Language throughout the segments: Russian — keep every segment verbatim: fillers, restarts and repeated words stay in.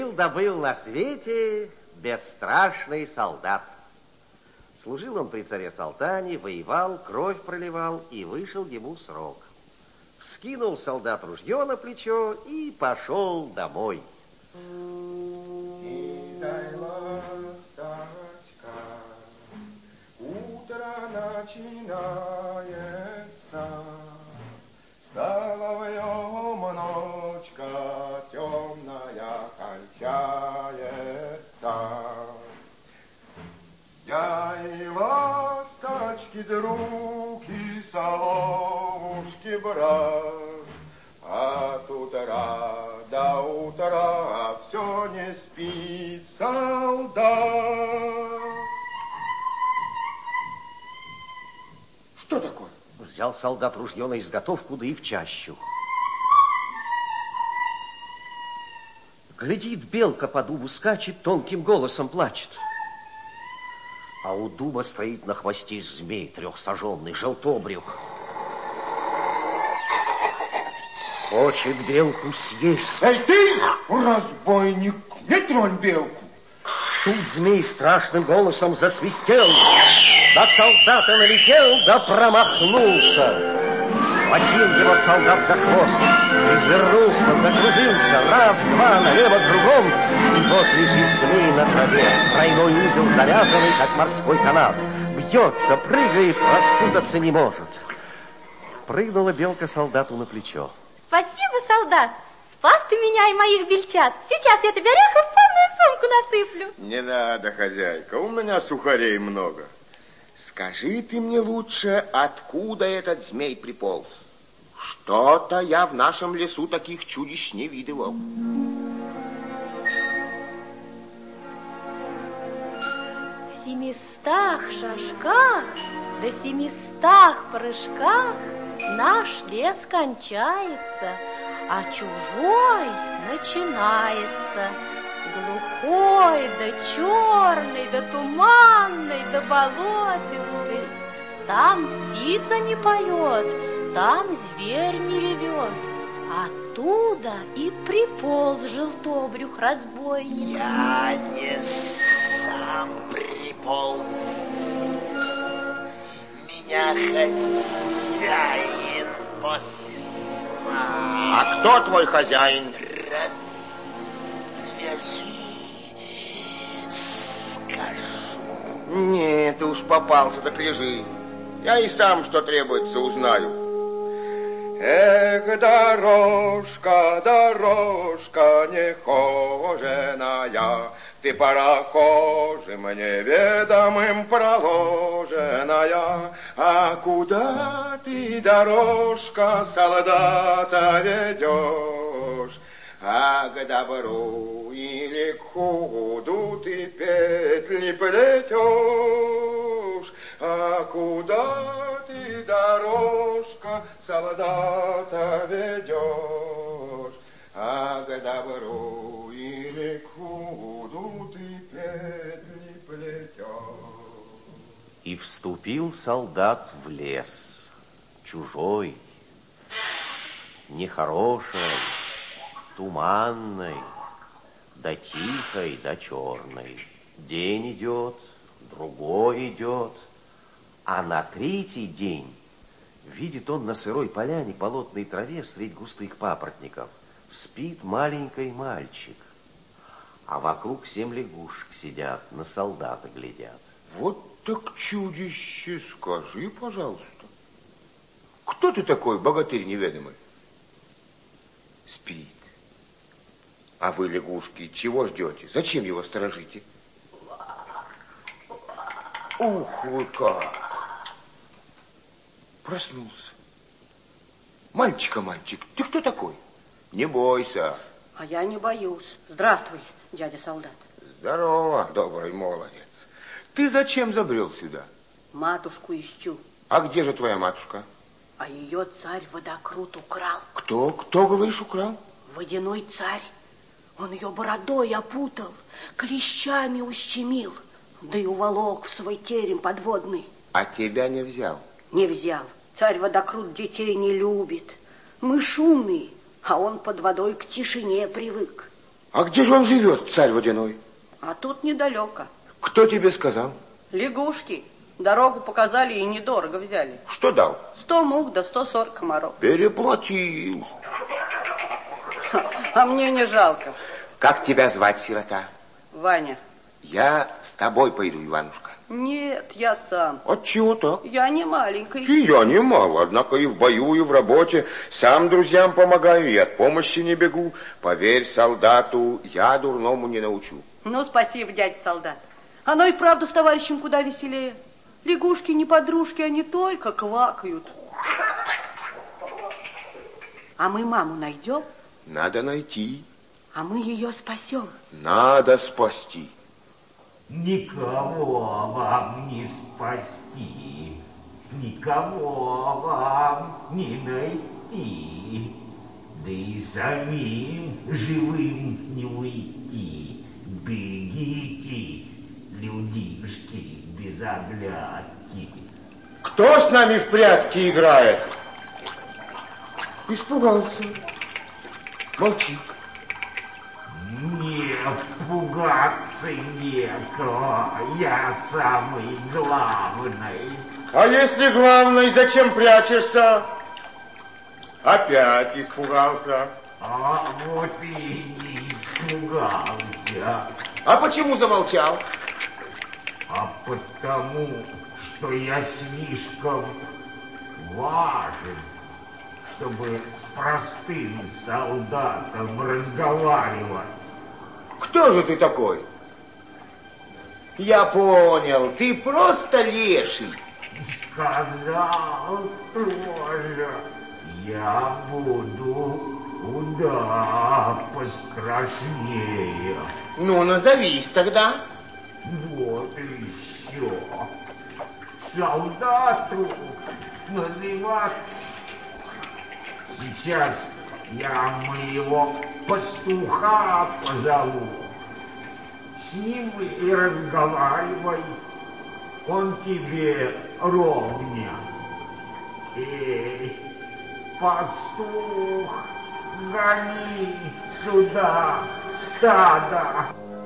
Жил да был на свете бесстрашный солдат. Служил он при царе Салтане, воевал, кровь проливал, и вышел ему срок. Вскинул солдат ружье на плечо и пошел домой. И дай ласточка, утро начинается, соловьем ночка темная кончается. Я и ласточки друг, и соловушки брат, от утра до утра все не спит солдат. Что такое? Взял солдат ружье на изготовку, да и в чащу. Глядит, белка по дубу скачет, тонким голосом плачет. А у дуба стоит на хвосте змей трехсаженный, желтобрюх. Хочет белку съесть. Эй ты, разбойник, не тронь белку. Тут змей страшным голосом засвистел, до солдата налетел, да промахнулся. Схватил его солдат за хвост, извернулся, закружился, раз, два, налево, кругом, и вот лежит змей на траве, тройной узел завязанный, как морской канат. Бьется, прыгает, распутаться не может. Прыгнула белка солдату на плечо. Спасибо, солдат. Спас ты меня и моих бельчат. Сейчас я тебе орехов в полную сумку насыплю. Не надо, хозяйка, у меня сухарей много. Скажи ты мне лучше, откуда этот змей приполз? Что-то я в нашем лесу таких чудищ не видывал. В семистах шажках до семистах прыжках наш лес кончается, а чужой начинается. Глухой, да черный, да туманный, да болотистый. Там птица не поет, там зверь не ревет. Оттуда и приполз желтобрюх разбойник. Я не сам приполз, меня хозяин послал. А кто твой хозяин? Скажу. Нет, ты уж попался, так лежи. Я и сам, что требуется, узнаю. Эх, дорожка, дорожка нехоженая, ты прохожим неведомым проложенная. А куда ты, дорожка, солдата ведешь? А к добру или к худу ты петли плетешь? А куда ты, дорожка, солдата ведешь? А к добру или к худу ты петли плетешь? И вступил солдат в лес, чужой, нехороший, туманной, да тихой, да черной. День идет, другой идет, а на третий день видит он на сырой поляне, болотной траве средь густых папоротников спит маленький мальчик, а вокруг семь лягушек сидят, на солдата глядят. Вот так чудище, скажи, пожалуйста, кто ты такой, богатырь неведомый? Спит. А вы, лягушки, чего ждете? Зачем его сторожите? Ух вы как! Проснулся. Мальчика, мальчик, ты кто такой? Не бойся. А я не боюсь. Здравствуй, дядя солдат. Здорово, добрый молодец. Ты зачем забрел сюда? Матушку ищу. А где же твоя матушка? А ее царь Водокрут украл. Кто? Кто, говоришь, украл? Водяной царь. Он ее бородой опутал, клещами ущемил, да и уволок в свой терем подводный. А тебя не взял? Не взял. Царь Водокрут детей не любит. Мы шумные, а он под водой к тишине привык. А где же он живет, царь водяной? А тут недалеко. Кто тебе сказал? Лягушки. Дорогу показали и недорого взяли. Что дал? Сто мух да сто сорок комаров. Переплатил. А мне не жалко. Как тебя звать, сирота? Ваня. Я с тобой пойду, Иванушка. Нет, я сам. Отчего так? Я не маленький. И я немало, однако и в бою, и в работе. Сам друзьям помогаю, и от помощи не бегу. Поверь солдату, я дурному не научу. Ну, спасибо, дядя солдат. Оно и правда с товарищем куда веселее. Лягушки не подружки, они только квакают. А мы маму найдем? Надо найти. А мы ее спасем. Надо спасти. Никого вам не спасти, никого вам не найти, да и самим живым не уйти. Бегите, людишки, без оглядки. Кто с нами в прятки играет? Испугался. Молчи. Не пугаться некого, я самый главный. А если главный, зачем прячешься? Опять испугался. А вот и не испугался. А почему замолчал? А потому, что я слишком важен, чтобы с простым солдатом разговаривать. Кто же ты такой? Я понял, ты просто леший. Сказал тоже, я буду куда пострашнее. Ну, назовись тогда. Вот еще. Солдату называть. Сейчас я моего пастуха позову. С ним и разговаривай. Он тебе ровня. Эй, пастух, гони сюда стадо.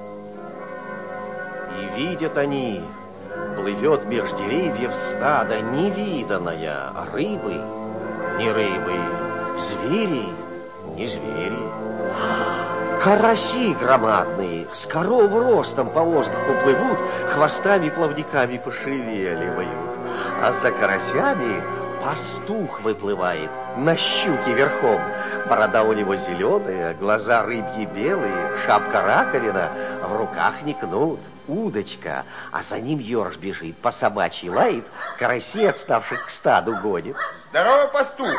И видят они, плывет меж деревьев стадо невиданное, рыбы, не рыбы, звери, не звери. Караси громадные, с коров ростом по воздуху плывут, хвостами-плавниками пошевеливают. А за карасями пастух выплывает на щуке верхом. Борода у него зеленая, глаза рыбьи белые, шапка раковина, в руках не кнут, удочка, а за ним ёрш бежит, по собачьи лает, карасей, отставших к стаду, гонит. Здорово, пастух.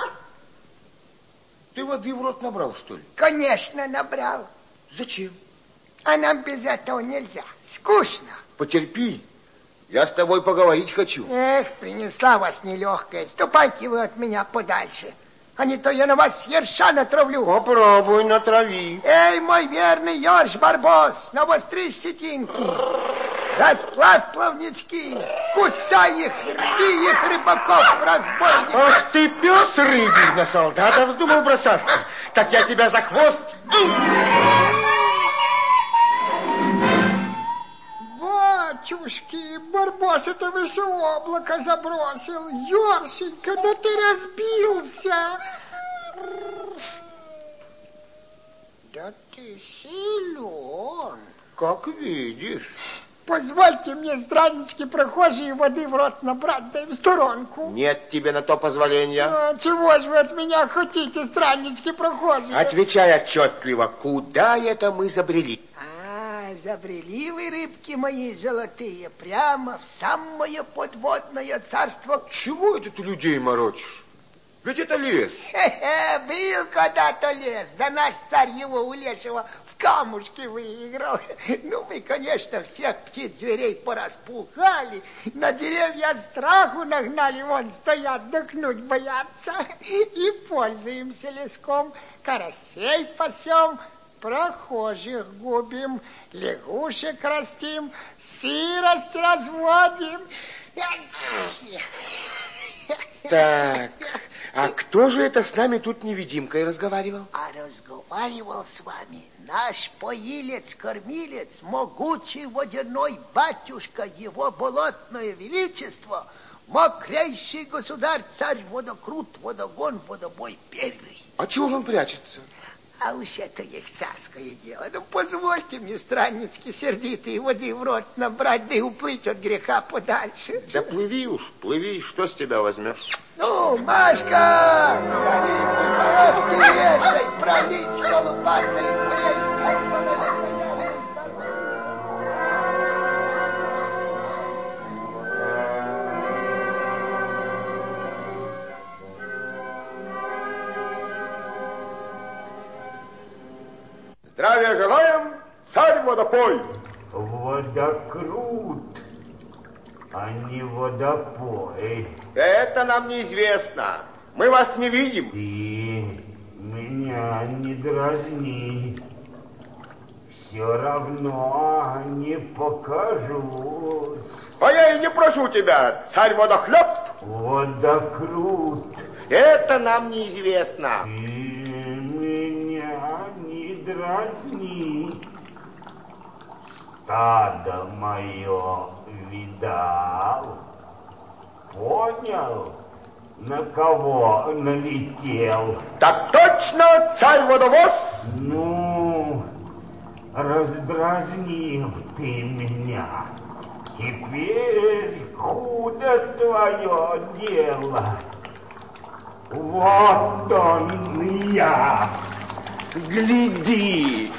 Ты воды в рот набрал, что ли? Конечно, набрал. Зачем? А нам без этого нельзя. Скучно. Потерпи. Я с тобой поговорить хочу. Эх, принесла вас нелегкая. Ступайте вы от меня подальше. А не то я на вас ерша натравлю. Попробуй, натрави. Эй, мой верный Ёрш Барбос, навостри щетинки. Расплавь плавнички. Кусай их, рви их, рыбаков, разбойников. Ах ты, пес рыбий, на солдата вздумал бросаться. Так я тебя за хвост... Батюшки, Барбос, это вы все облако забросил. Ёршенька, да ты разбился. Да ты силен. Как видишь. Позвольте мне, страннички прохожие, воды в рот набрать, да и в сторонку. Нет тебе на то позволения. А, чего же вы от меня хотите, страннички прохожие? Отвечай отчетливо, куда это мы забрели? А, забрели вы, рыбки мои золотые, прямо в самое подводное царство. Чего это ты людей морочишь? Ведь это лес. Хе-хе, был когда-то лес, да наш царь его у лешего в камушки выиграл. Ну, мы, конечно, всех птиц, зверей пораспухали, на деревья страху нагнали, вон стоят, дыхнуть боятся. И пользуемся леском, карасей пасем, прохожих губим, лягушек растим, сырость разводим. Так, А кто же это с нами тут невидимкой разговаривал? А разговаривал с вами наш поилец-кормилец, могучий водяной батюшка, его болотное величество, мокрейший государь, царь Водокрут, Водогон, Водобой первый. А чего же он прячется? А уж это их царское дело. Ну, позвольте мне, страннички сердитые, воды в рот набрать, да и уплыть от греха подальше. Да плыви уж, плыви, что с тебя возьмешь? Ну, Машка, гони, позоровки ешай, проличка лопатой своей. Здравия желаем, царь Водопой! Водокрут, а не водопой. Это нам неизвестно. Мы вас не видим. Ты меня не дразни. Все равно не покажусь. А я и не прошу тебя, царь Водохлеб. Водокрут. Это нам неизвестно. Ты меня не дразни. Стадо мое видал? Понял, на кого налетел? Так точно, царь Водовоз. Ну, раздразнил ты меня. Теперь худо твое дело. Вот он я. Гляди!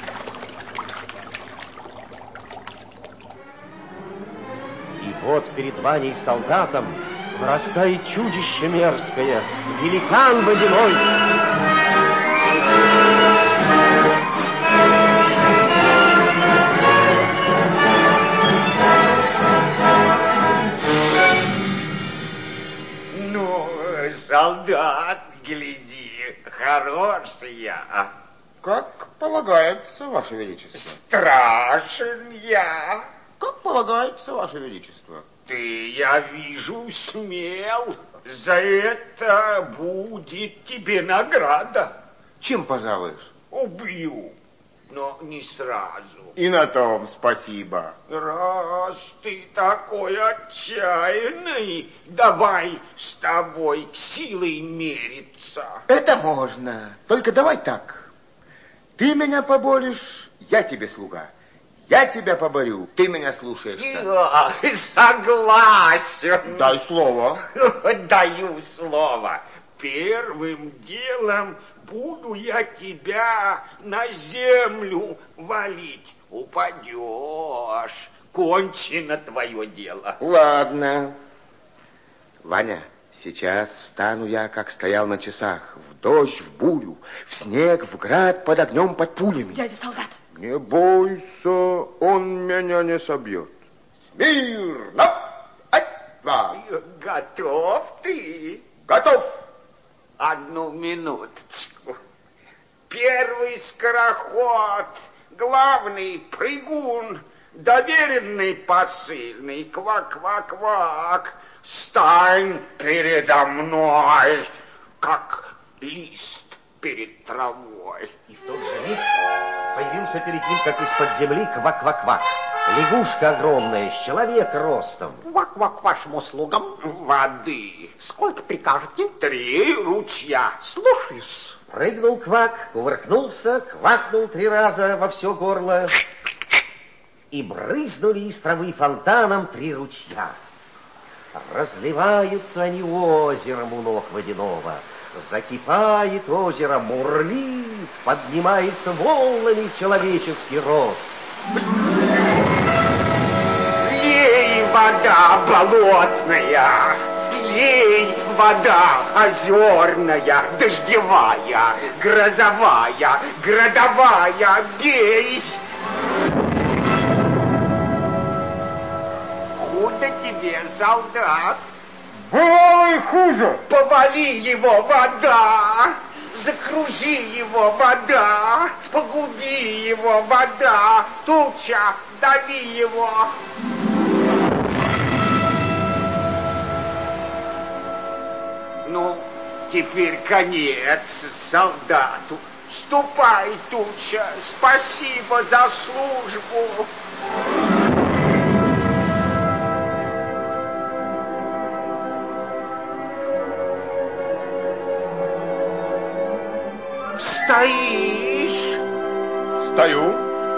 И вот перед Ваней солдатом вырастает чудище мерзкое, великан водяной. Ну, солдат, гляди, хороший я. Как полагается, Ваше Величество. Страшен я. Как полагается, Ваше Величество. Ты, я вижу, смел. За это будет тебе награда. Чем пожалуешь? Убью, но не сразу. И на том спасибо. Раз ты такой отчаянный, давай с тобой силой мериться. Это можно. Только давай так. Ты меня поборешь, я тебе слуга. Я тебя поборю, ты меня слушаешься. Да, согласен. Дай слово. Даю слово. Первым делом буду я тебя на землю валить. Упадешь. Кончено твое дело. Ладно. Ваня, сейчас встану я, как стоял на часах. В дождь, в бурю, в снег, в град, под огнем, под пулями. Дядя солдат. Не бойся, он меня не собьет. Смирно! Ать-два! Готов ты? Готов! Одну минуточку. Первый скороход, главный прыгун, доверенный посыльный, квак-квак-квак, стань передо мной, как лист перед травой. И в тот же миг появился перед ним, как из-под земли, квак-квак-квак. Лягушка огромная, с человек ростом. Квак-квак вашим услугам. Воды. Сколько прикажете? Три ручья. Слушаюсь. Прыгнул квак, кувыркнулся, квакнул три раза во все горло. И брызнули из травы фонтаном три ручья. Разливаются они озером у ног водяного. Закипает озеро, бурлит, поднимается волнами в человеческий рост. Лей, вода болотная, лей, вода озерная, дождевая, грозовая, градовая, бей. Худо тебе, солдат. Ой, хуже! Повали его, вода! Закружи его, вода! Погуби его, вода! Туча, дави его! Ну, теперь конец солдату. Ступай, Туча, спасибо за службу. Стоишь? Стою.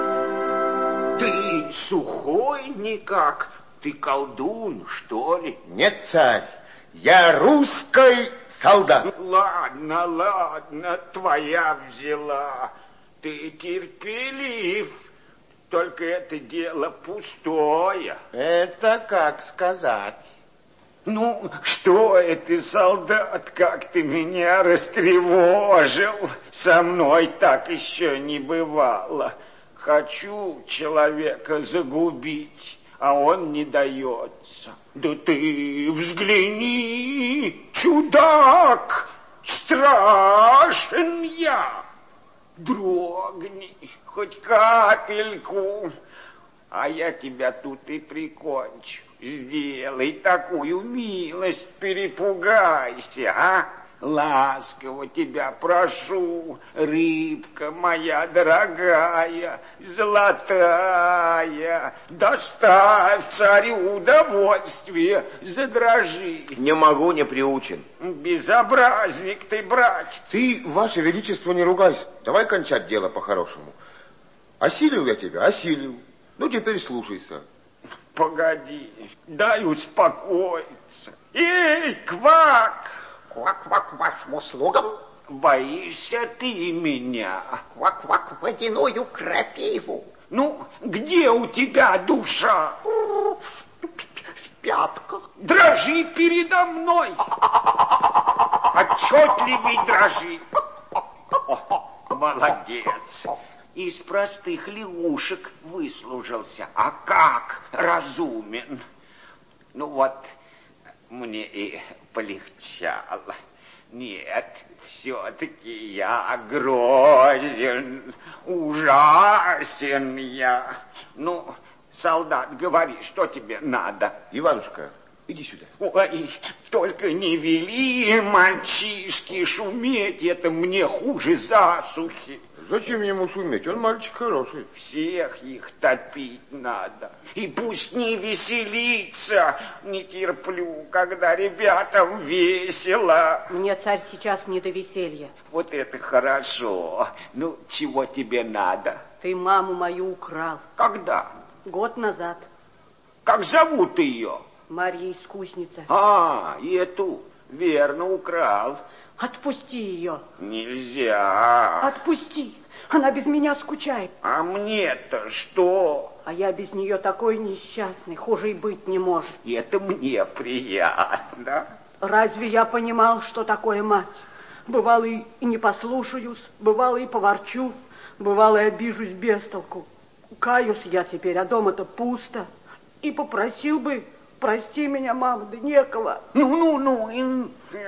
Ты сухой никак. Ты колдун, что ли? Нет, царь, я русский солдат. Ладно, ладно, твоя взяла. Ты терпелив, только это дело пустое. Это как сказать? Ну, что это, солдат, как ты меня растревожил? Со мной так еще не бывало. Хочу человека загубить, а он не дается. Да ты взгляни, чудак, страшен я. Дрогни хоть капельку, а я тебя тут и прикончу. Сделай такую милость, перепугайся, а? Ласково тебя прошу, рыбка моя дорогая, золотая, доставь царю удовольствие, задрожи. Не могу, не приучен. Безобразник ты, братец. Ты, ваше величество, не ругайся. Давай кончать дело по-хорошему. Осилил я тебя, осилил. Ну, теперь слушайся. Погоди, дай успокоиться. Эй, Квак! Квак-квак вашим услугам. Боишься ты меня? Квак-квак водяную крапиву. Ну, где у тебя душа? В пятках. Дрожи передо мной. Отчетливый дрожи. О, молодец. Из простых лягушек выслужился. А как разумен. Ну вот, мне и полегчало. Нет, все-таки я грозен, ужасен я. Ну, солдат, говори, что тебе надо? Иванушка, иди сюда. Ой, только не вели, мальчишки, шуметь, это мне хуже засухи. Зачем ему шуметь? Он мальчик хороший. Всех их топить надо. И пусть не веселится. Не терплю, когда ребятам весело. Мне, царь, сейчас не до веселья. Вот это хорошо. Ну, чего тебе надо? Ты маму мою украл. Когда? Год назад. Как зовут ее? Марья Искусница. А, и эту верно украл. Отпусти ее. Нельзя. Отпусти. Она без меня скучает. А мне-то что? А я без нее такой несчастный, хуже и быть не может. И это мне приятно. Разве я понимал, что такое мать? Бывало и не послушаюсь, бывало и поворчу, бывало и обижусь без толку. Каюсь я теперь, а дома-то пусто. И попросил бы, прости меня, мама, да некого. Ну-ну-ну,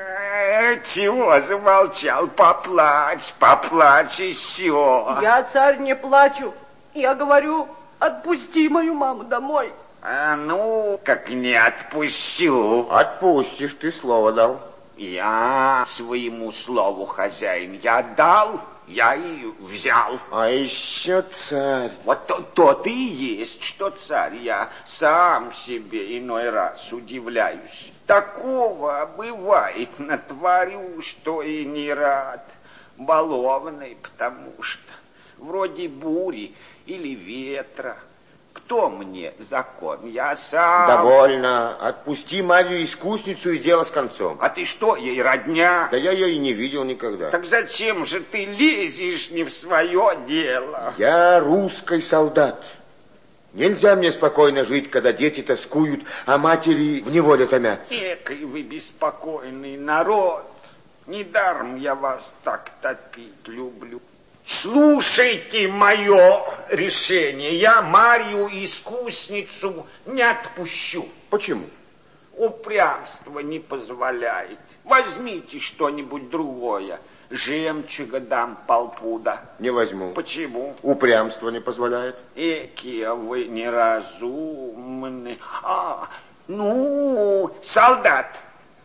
чего замолчал? Поплачь, поплачь еще. Я, царь, не плачу. Я говорю, отпусти мою маму домой. А ну, как не отпущу. Отпустишь, ты слово дал. Я своему слову хозяин, я дал, я и взял. А еще царь. Вот то, то-то и есть, что царь. Я сам себе иной раз удивляюсь. Такого бывает, натворю, что и не рад. Балованный, потому что вроде бури или ветра. Кто мне закон? Я сам. Довольно. Отпусти Марью Искусницу и дело с концом. А ты что, ей родня? Да я ее и не видел никогда. Так зачем же ты лезешь не в свое дело? Я русский солдат. Нельзя мне спокойно жить, когда дети тоскуют, а матери в неволе томятся. Экой вы беспокойный народ. Недаром я вас так топить люблю. Слушайте мое решение. Я Марью Искусницу не отпущу. Почему? Упрямство не позволяет. Возьмите что-нибудь другое. Жемчуга дам полпуда. Не возьму. Почему? Упрямство не позволяет. Экие вы неразумны. А, ну, солдат,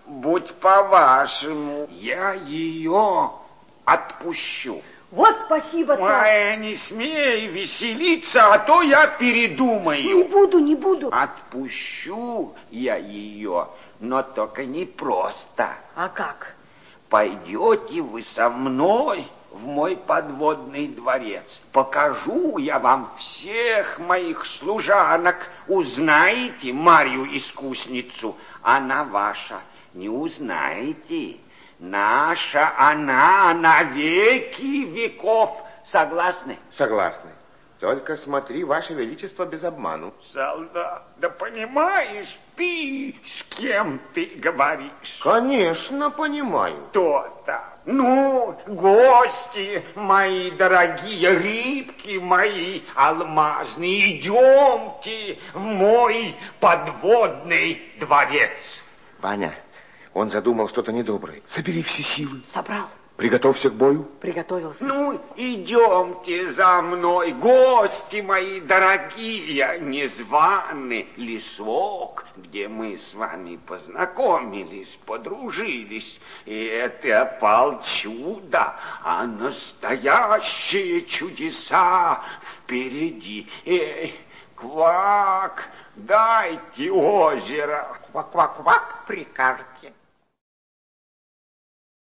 будь по-вашему, я ее отпущу. Вот спасибо, царь. Ой, не смей веселиться, а то я передумаю. Не буду, не буду. Отпущу я ее, но только не просто. А как? Пойдете вы со мной в мой подводный дворец. Покажу я вам всех моих служанок. Узнаете Марью искусницу, она ваша. Не узнаете. Наша она на веки веков. Согласны? Согласны. Только смотри, Ваше Величество, без обману. Солдат, да понимаешь ты, с кем ты говоришь? Конечно, понимаю. То-то. Ну, гости мои дорогие, рыбки мои алмазные, идемте в мой подводный дворец. Ваня, он задумал что-то недоброе. Собери все силы. Собрал. Приготовься к бою. Приготовился. Ну, идемте за мной, гости мои дорогие, незваный лесок, где мы с вами познакомились, подружились. И это пал чудо, а настоящие чудеса впереди. Эй, квак, дайте озеро. Квак-квак-квак прикажете.